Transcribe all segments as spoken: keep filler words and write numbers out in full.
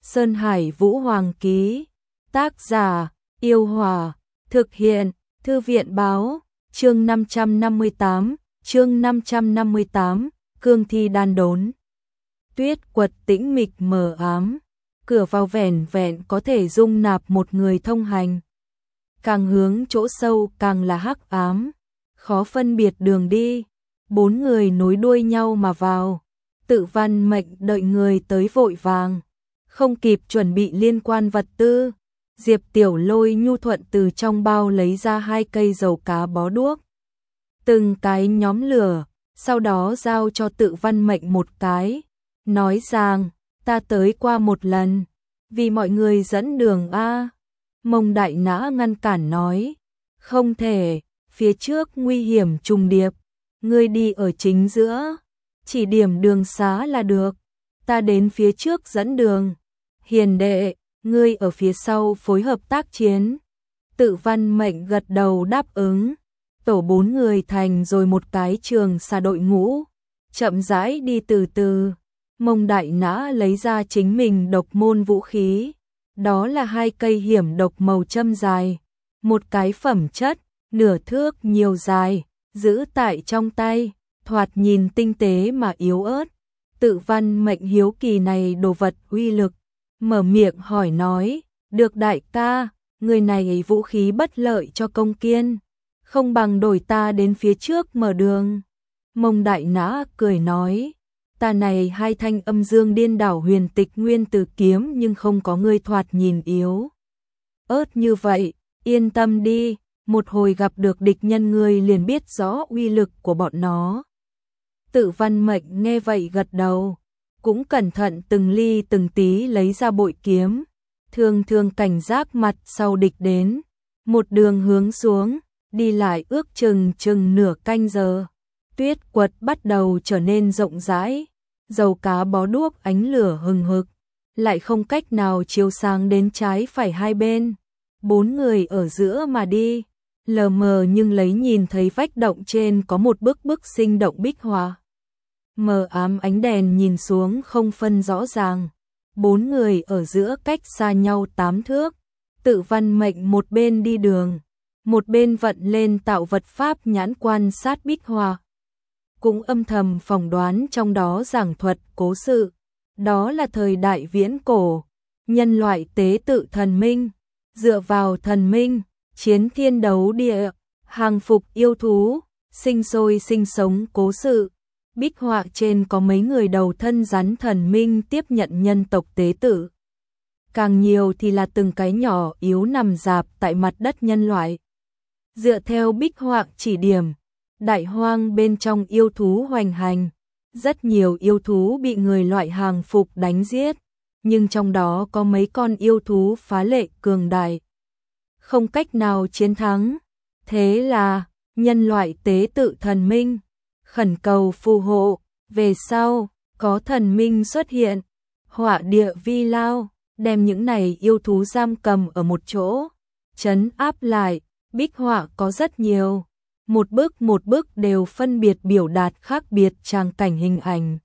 Sơn Hải Vũ Hoàng ký. Tác giả, Yêu Hòa. Thực hiện, Thư viện báo. Chương năm trăm năm mươi tám, chương năm trăm năm mươi tám, cương thi đan đốn. Tuyết quật tĩnh mịch mờ ám, cửa vào vẻn vẹn có thể dung nạp một người thông hành. Càng hướng chỗ sâu càng là hắc ám, khó phân biệt đường đi. Bốn người nối đuôi nhau mà vào. Tự Văn Mệnh đợi người tới vội vàng, không kịp chuẩn bị liên quan vật tư. Diệp Tiểu Lôi nhu thuận từ trong bao lấy ra hai cây dầu cá bó đuốc, từng cái nhóm lửa, sau đó giao cho Tự Văn Mệnh một cái, nói rằng, ta tới qua một lần, vì mọi người dẫn đường a. Mông Đại Nã ngăn cản nói, không thể, phía trước nguy hiểm trùng điệp, ngươi đi ở chính giữa, chỉ điểm đường xá là được, ta đến phía trước dẫn đường. Hiền đệ, ngươi ở phía sau phối hợp tác chiến. Tự Văn Mệnh gật đầu đáp ứng. Tổ bốn người thành rồi một cái trường xa đội ngũ, chậm rãi đi từ từ. Mông Đại Nã lấy ra chính mình độc môn vũ khí, đó là hai cây hiểm độc màu châm dài, một cái phẩm chất, nửa thước nhiều dài, giữ tại trong tay, thoạt nhìn tinh tế mà yếu ớt. Tự Văn Mệnh hiếu kỳ này đồ vật uy lực, mở miệng hỏi nói, được đại ca, người này vũ khí bất lợi cho công kiên, không bằng đổi ta đến phía trước mở đường. Mông Đại Nã cười nói, ta này hai thanh âm dương điên đảo huyền tịch nguyên tử kiếm nhưng không có ngươi thoạt nhìn yếu ớt như vậy, yên tâm đi, một hồi gặp được địch nhân ngươi liền biết rõ uy lực của bọn nó. Tự Văn Mệnh nghe vậy gật đầu, cũng cẩn thận từng ly từng tí lấy ra bội kiếm, thường thường cảnh giác mặt sau địch đến, một đường hướng xuống, đi lại ước chừng chừng nửa canh giờ. Tuyết quật bắt đầu trở nên rộng rãi, dầu cá bó đuốc ánh lửa hừng hực, lại không cách nào chiếu sáng đến trái phải hai bên. Bốn người ở giữa mà đi, lờ mờ nhưng lấy nhìn thấy vách động trên có một bức bức sinh động bích họa. Mờ ám ánh đèn nhìn xuống không phân rõ ràng, bốn người ở giữa cách xa nhau tám thước. Tự Văn Mệnh một bên đi đường, một bên vận lên tạo vật pháp nhãn quan sát bích họa, cũng âm thầm phỏng đoán trong đó giảng thuật cố sự. Đó là thời đại viễn cổ, nhân loại tế tự thần minh, dựa vào thần minh, chiến thiên đấu địa, hàng phục yêu thú, sinh sôi sinh sống cố sự. Bích họa trên có mấy người đầu thân rắn thần minh tiếp nhận nhân tộc tế tự. Càng nhiều thì là từng cái nhỏ yếu nằm rạp tại mặt đất nhân loại. Dựa theo bích họa chỉ điểm, đại hoang bên trong yêu thú hoành hành, rất nhiều yêu thú bị người loại hàng phục đánh giết, nhưng trong đó có mấy con yêu thú phá lệ cường đại, không cách nào chiến thắng. Thế là, nhân loại tế tự thần minh, khẩn cầu phù hộ, về sau, có thần minh xuất hiện, họa địa vi lao, đem những này yêu thú giam cầm ở một chỗ, trấn áp lại. Bích họa có rất nhiều, một bức một bức đều phân biệt biểu đạt khác biệt tràng cảnh hình ảnh.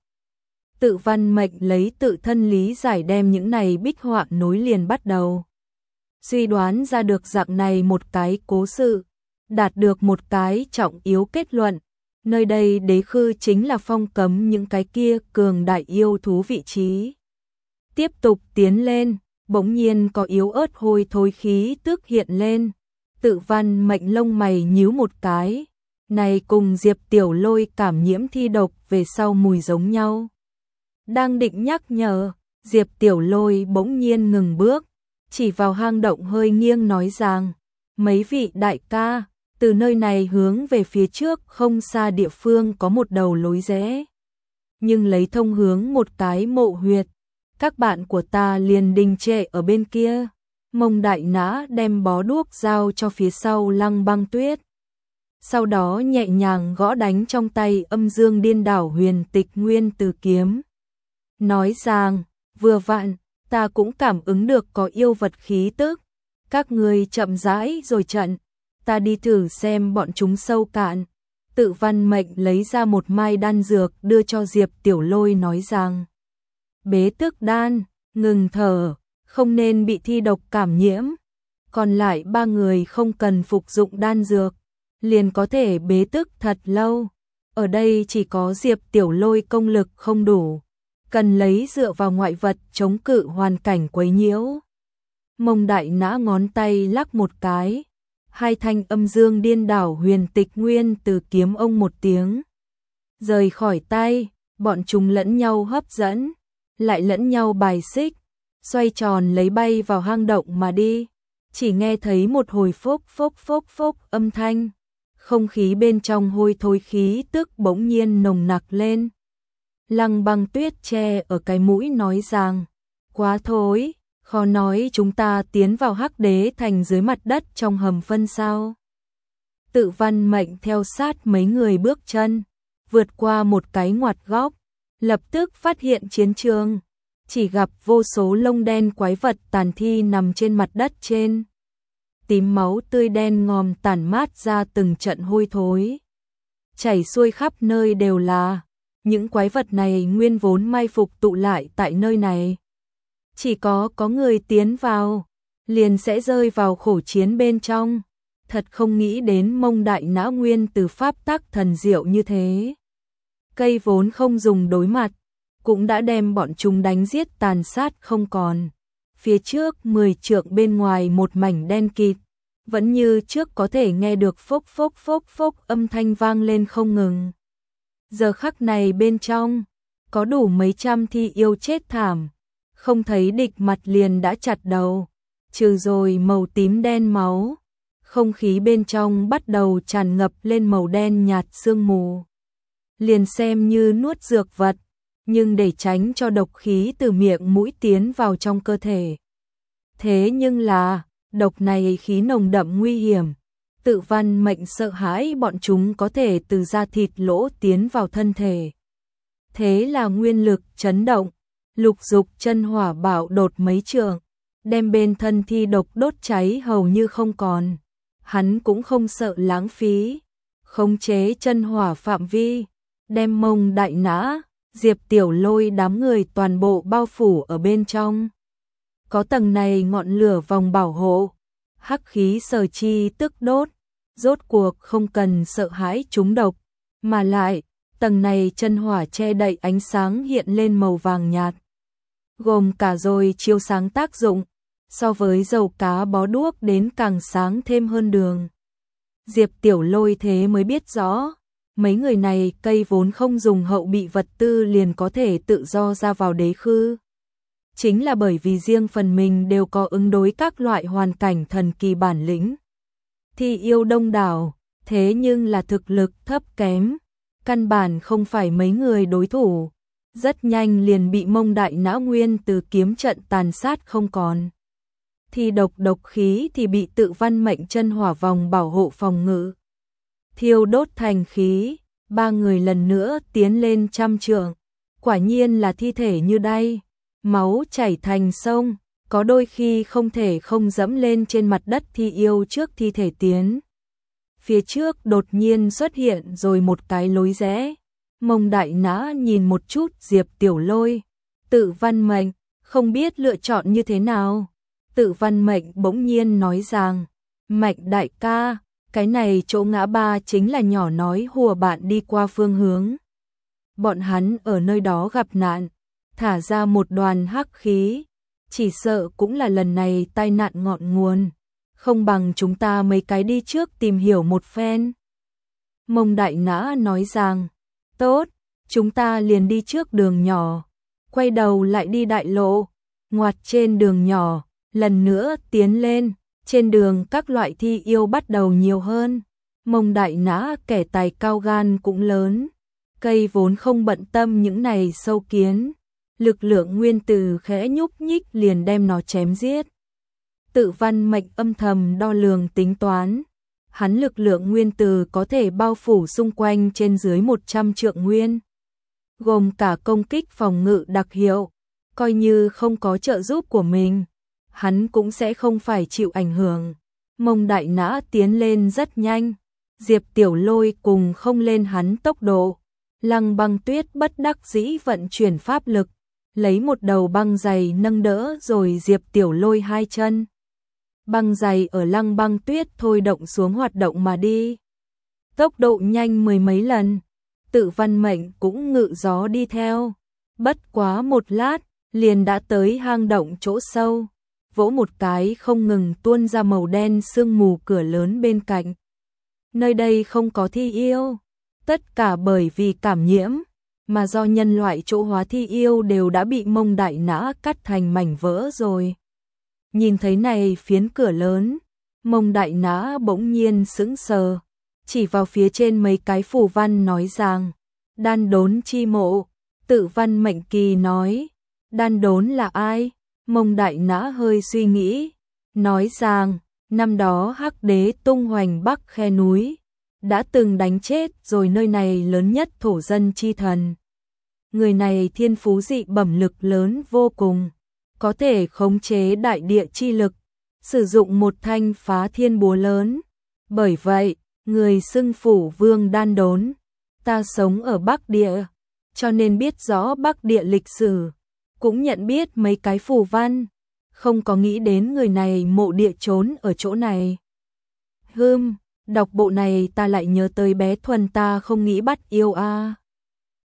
Tự Văn Mệnh lấy tự thân lý giải đem những này bích họa nối liền bắt đầu. Suy đoán ra được dạng này một cái cố sự, đạt được một cái trọng yếu kết luận. Nơi đây đế khư chính là phong cấm những cái kia cường đại yêu thú vị trí. Tiếp tục tiến lên, bỗng nhiên có yếu ớt hôi thối khí tức hiện lên. Tự Văn Mệnh lông mày nhíu một cái, này cùng Diệp Tiểu Lôi cảm nhiễm thi độc về sau mùi giống nhau. Đang định nhắc nhở, Diệp Tiểu Lôi bỗng nhiên ngừng bước, chỉ vào hang động hơi nghiêng nói rằng, mấy vị đại ca, từ nơi này hướng về phía trước không xa địa phương có một đầu lối rẽ, nhưng lấy thông hướng một cái mộ huyệt, các bạn của ta liền đình trệ ở bên kia. Mông Đại Nã đem bó đuốc giao cho phía sau Lăng Băng Tuyết, sau đó nhẹ nhàng gõ đánh trong tay âm dương điên đảo huyền tịch nguyên tử kiếm, nói rằng, vừa vặn, ta cũng cảm ứng được có yêu vật khí tức, các ngươi chậm rãi rồi trận, ta đi thử xem bọn chúng sâu cạn. Tự Văn Mệnh lấy ra một mai đan dược đưa cho Diệp Tiểu Lôi nói rằng, bế tức đan, ngừng thở, không nên bị thi độc cảm nhiễm. Còn lại ba người không cần phục dụng đan dược, liền có thể bế tức thật lâu. Ở đây chỉ có Diệp Tiểu Lôi công lực không đủ, cần lấy dựa vào ngoại vật chống cự hoàn cảnh quấy nhiễu. Mông Đại Nã ngón tay lắc một cái, hai thanh âm dương điên đảo huyền tịch nguyên từ kiếm ông một tiếng rời khỏi tay, bọn chúng lẫn nhau hấp dẫn, lại lẫn nhau bài xích, xoay tròn lấy bay vào hang động mà đi. Chỉ nghe thấy một hồi phốc phốc phốc phốc âm thanh, không khí bên trong hôi thối khí tức bỗng nhiên nồng nặc lên. Lăng Băng Tuyết che ở cái mũi nói rằng, quá thối, khó nói chúng ta tiến vào Hắc Đế thành dưới mặt đất trong hầm phân sao. Tự Văn Mệnh theo sát mấy người bước chân, vượt qua một cái ngoặt góc, lập tức phát hiện chiến trường, chỉ gặp vô số lông đen quái vật tàn thi nằm trên mặt đất trên. Tím máu tươi đen ngòm tản mát ra từng trận hôi thối, chảy xuôi khắp nơi đều là. Những quái vật này nguyên vốn mai phục tụ lại tại nơi này. Chỉ có có người tiến vào, liền sẽ rơi vào khổ chiến bên trong. Thật không nghĩ đến Mông Đại Nã nguyên từ pháp tắc thần diệu như thế. Cây vốn không dùng đối mặt, cũng đã đem bọn chúng đánh giết tàn sát không còn. Phía trước mười trượng bên ngoài một mảnh đen kịt, vẫn như trước có thể nghe được phốc phốc phốc phốc âm thanh vang lên không ngừng. Giờ khắc này bên trong, có đủ mấy trăm thi yêu chết thảm, không thấy địch mặt liền đã chặt đầu, trừ rồi màu tím đen máu. Không khí bên trong bắt đầu tràn ngập lên màu đen nhạt sương mù. Liền xem như nuốt dược vật, nhưng để tránh cho độc khí từ miệng mũi tiến vào trong cơ thể. Thế nhưng là, độc này khí nồng đậm nguy hiểm. Tự Văn Mệnh sợ hãi bọn chúng có thể từ da thịt lỗ tiến vào thân thể. Thế là nguyên lực chấn động, lục dục chân hỏa bạo đột mấy trường, đem bên thân thi độc đốt cháy hầu như không còn. Hắn cũng không sợ lãng phí, khống chế chân hỏa phạm vi, đem Mông Đại Nã, Diệp Tiểu Lôi đám người toàn bộ bao phủ ở bên trong. Có tầng này ngọn lửa vòng bảo hộ, hắc khí sở chi tức đốt, rốt cuộc không cần sợ hãi trúng độc, mà lại, tầng này chân hỏa che đậy ánh sáng hiện lên màu vàng nhạt, gồm cả rồi chiếu sáng tác dụng, so với dầu cá bó đuốc đến càng sáng thêm hơn đường. Diệp Tiểu Lôi thế mới biết rõ, mấy người này cây vốn không dùng hậu bị vật tư liền có thể tự do ra vào đế khư. Chính là bởi vì riêng phần mình đều có ứng đối các loại hoàn cảnh thần kỳ bản lĩnh. Thi yêu đông đảo, thế nhưng là thực lực thấp kém, căn bản không phải mấy người đối thủ, rất nhanh liền bị Mông Đại Nã nguyên từ kiếm trận tàn sát không còn. Thi độc độc khí thì bị Tự Văn Mệnh chân hỏa vòng bảo hộ phòng ngự. Thiêu đốt thành khí, ba người lần nữa tiến lên trăm trượng, quả nhiên là thi thể như đay, máu chảy thành sông, có đôi khi không thể không dẫm lên trên mặt đất thi yêu trước thi thể tiến. Phía trước đột nhiên xuất hiện rồi một cái lối rẽ, Mông Đại Nã nhìn một chút Diệp Tiểu Lôi, Tự Văn Mệnh, không biết lựa chọn như thế nào. Tự Văn Mệnh bỗng nhiên nói rằng, Mệnh đại ca, cái này chỗ ngã ba chính là nhỏ nói hùa bạn đi qua phương hướng. Bọn hắn ở nơi đó gặp nạn, thả ra một đoàn hắc khí, chỉ sợ cũng là lần này tai nạn ngọn nguồn, không bằng chúng ta mấy cái đi trước tìm hiểu một phen. Mông Đại Nã nói rằng, tốt, chúng ta liền đi trước đường nhỏ, quay đầu lại đi đại lộ, ngoặt trên đường nhỏ, lần nữa tiến lên, trên đường các loại thi yêu bắt đầu nhiều hơn. Mông Đại Nã kẻ tài cao gan cũng lớn, cây vốn không bận tâm những này sâu kiến, lực lượng nguyên tử khẽ nhúc nhích liền đem nó chém giết. Tự Văn Mệnh âm thầm đo lường tính toán, hắn lực lượng nguyên tử có thể bao phủ xung quanh trên dưới một trăm trượng nguyên, gồm cả công kích phòng ngự đặc hiệu, coi như không có trợ giúp của mình, hắn cũng sẽ không phải chịu ảnh hưởng. Mông Đại Nã tiến lên rất nhanh, Diệp Tiểu Lôi cùng không lên hắn tốc độ. Lăng Băng Tuyết bất đắc dĩ vận chuyển pháp lực, lấy một đầu băng giày nâng đỡ rồi Diệp Tiểu Lôi hai chân. Băng giày ở Lăng Băng Tuyết thôi động xuống hoạt động mà đi. Tốc độ nhanh mười mấy lần, Tự Văn Mệnh cũng ngự gió đi theo. Bất quá một lát, liền đã tới hang động chỗ sâu, vỗ một cái không ngừng tuôn ra màu đen sương mù cửa lớn bên cạnh. Nơi đây không có thi yêu, tất cả bởi vì cảm nhiễm, mà do nhân loại chỗ hóa thi yêu đều đã bị Mông Đại Nã cắt thành mảnh vỡ rồi. Nhìn thấy này phiến cửa lớn, Mông Đại Nã bỗng nhiên sững sờ, chỉ vào phía trên mấy cái phù văn nói rằng, đan đốn chi mộ. Tự Văn Mệnh kỳ nói, đan đốn là ai? Mông Đại Nã hơi suy nghĩ, nói rằng, năm đó Hắc Đế tung hoành Bắc khe núi, đã từng đánh chết rồi nơi này lớn nhất thổ dân chi thần. Người này thiên phú dị bẩm lực lớn vô cùng, có thể khống chế đại địa chi lực, sử dụng một thanh phá thiên búa lớn. Bởi vậy, người xưng phủ vương đan đốn. Ta sống ở Bắc Địa, cho nên biết rõ Bắc Địa lịch sử, cũng nhận biết mấy cái phù văn, không có nghĩ đến người này mộ địa trốn ở chỗ này. Hừm, đọc bộ này ta lại nhớ tới bé Thuần ta không nghĩ bắt yêu a. À.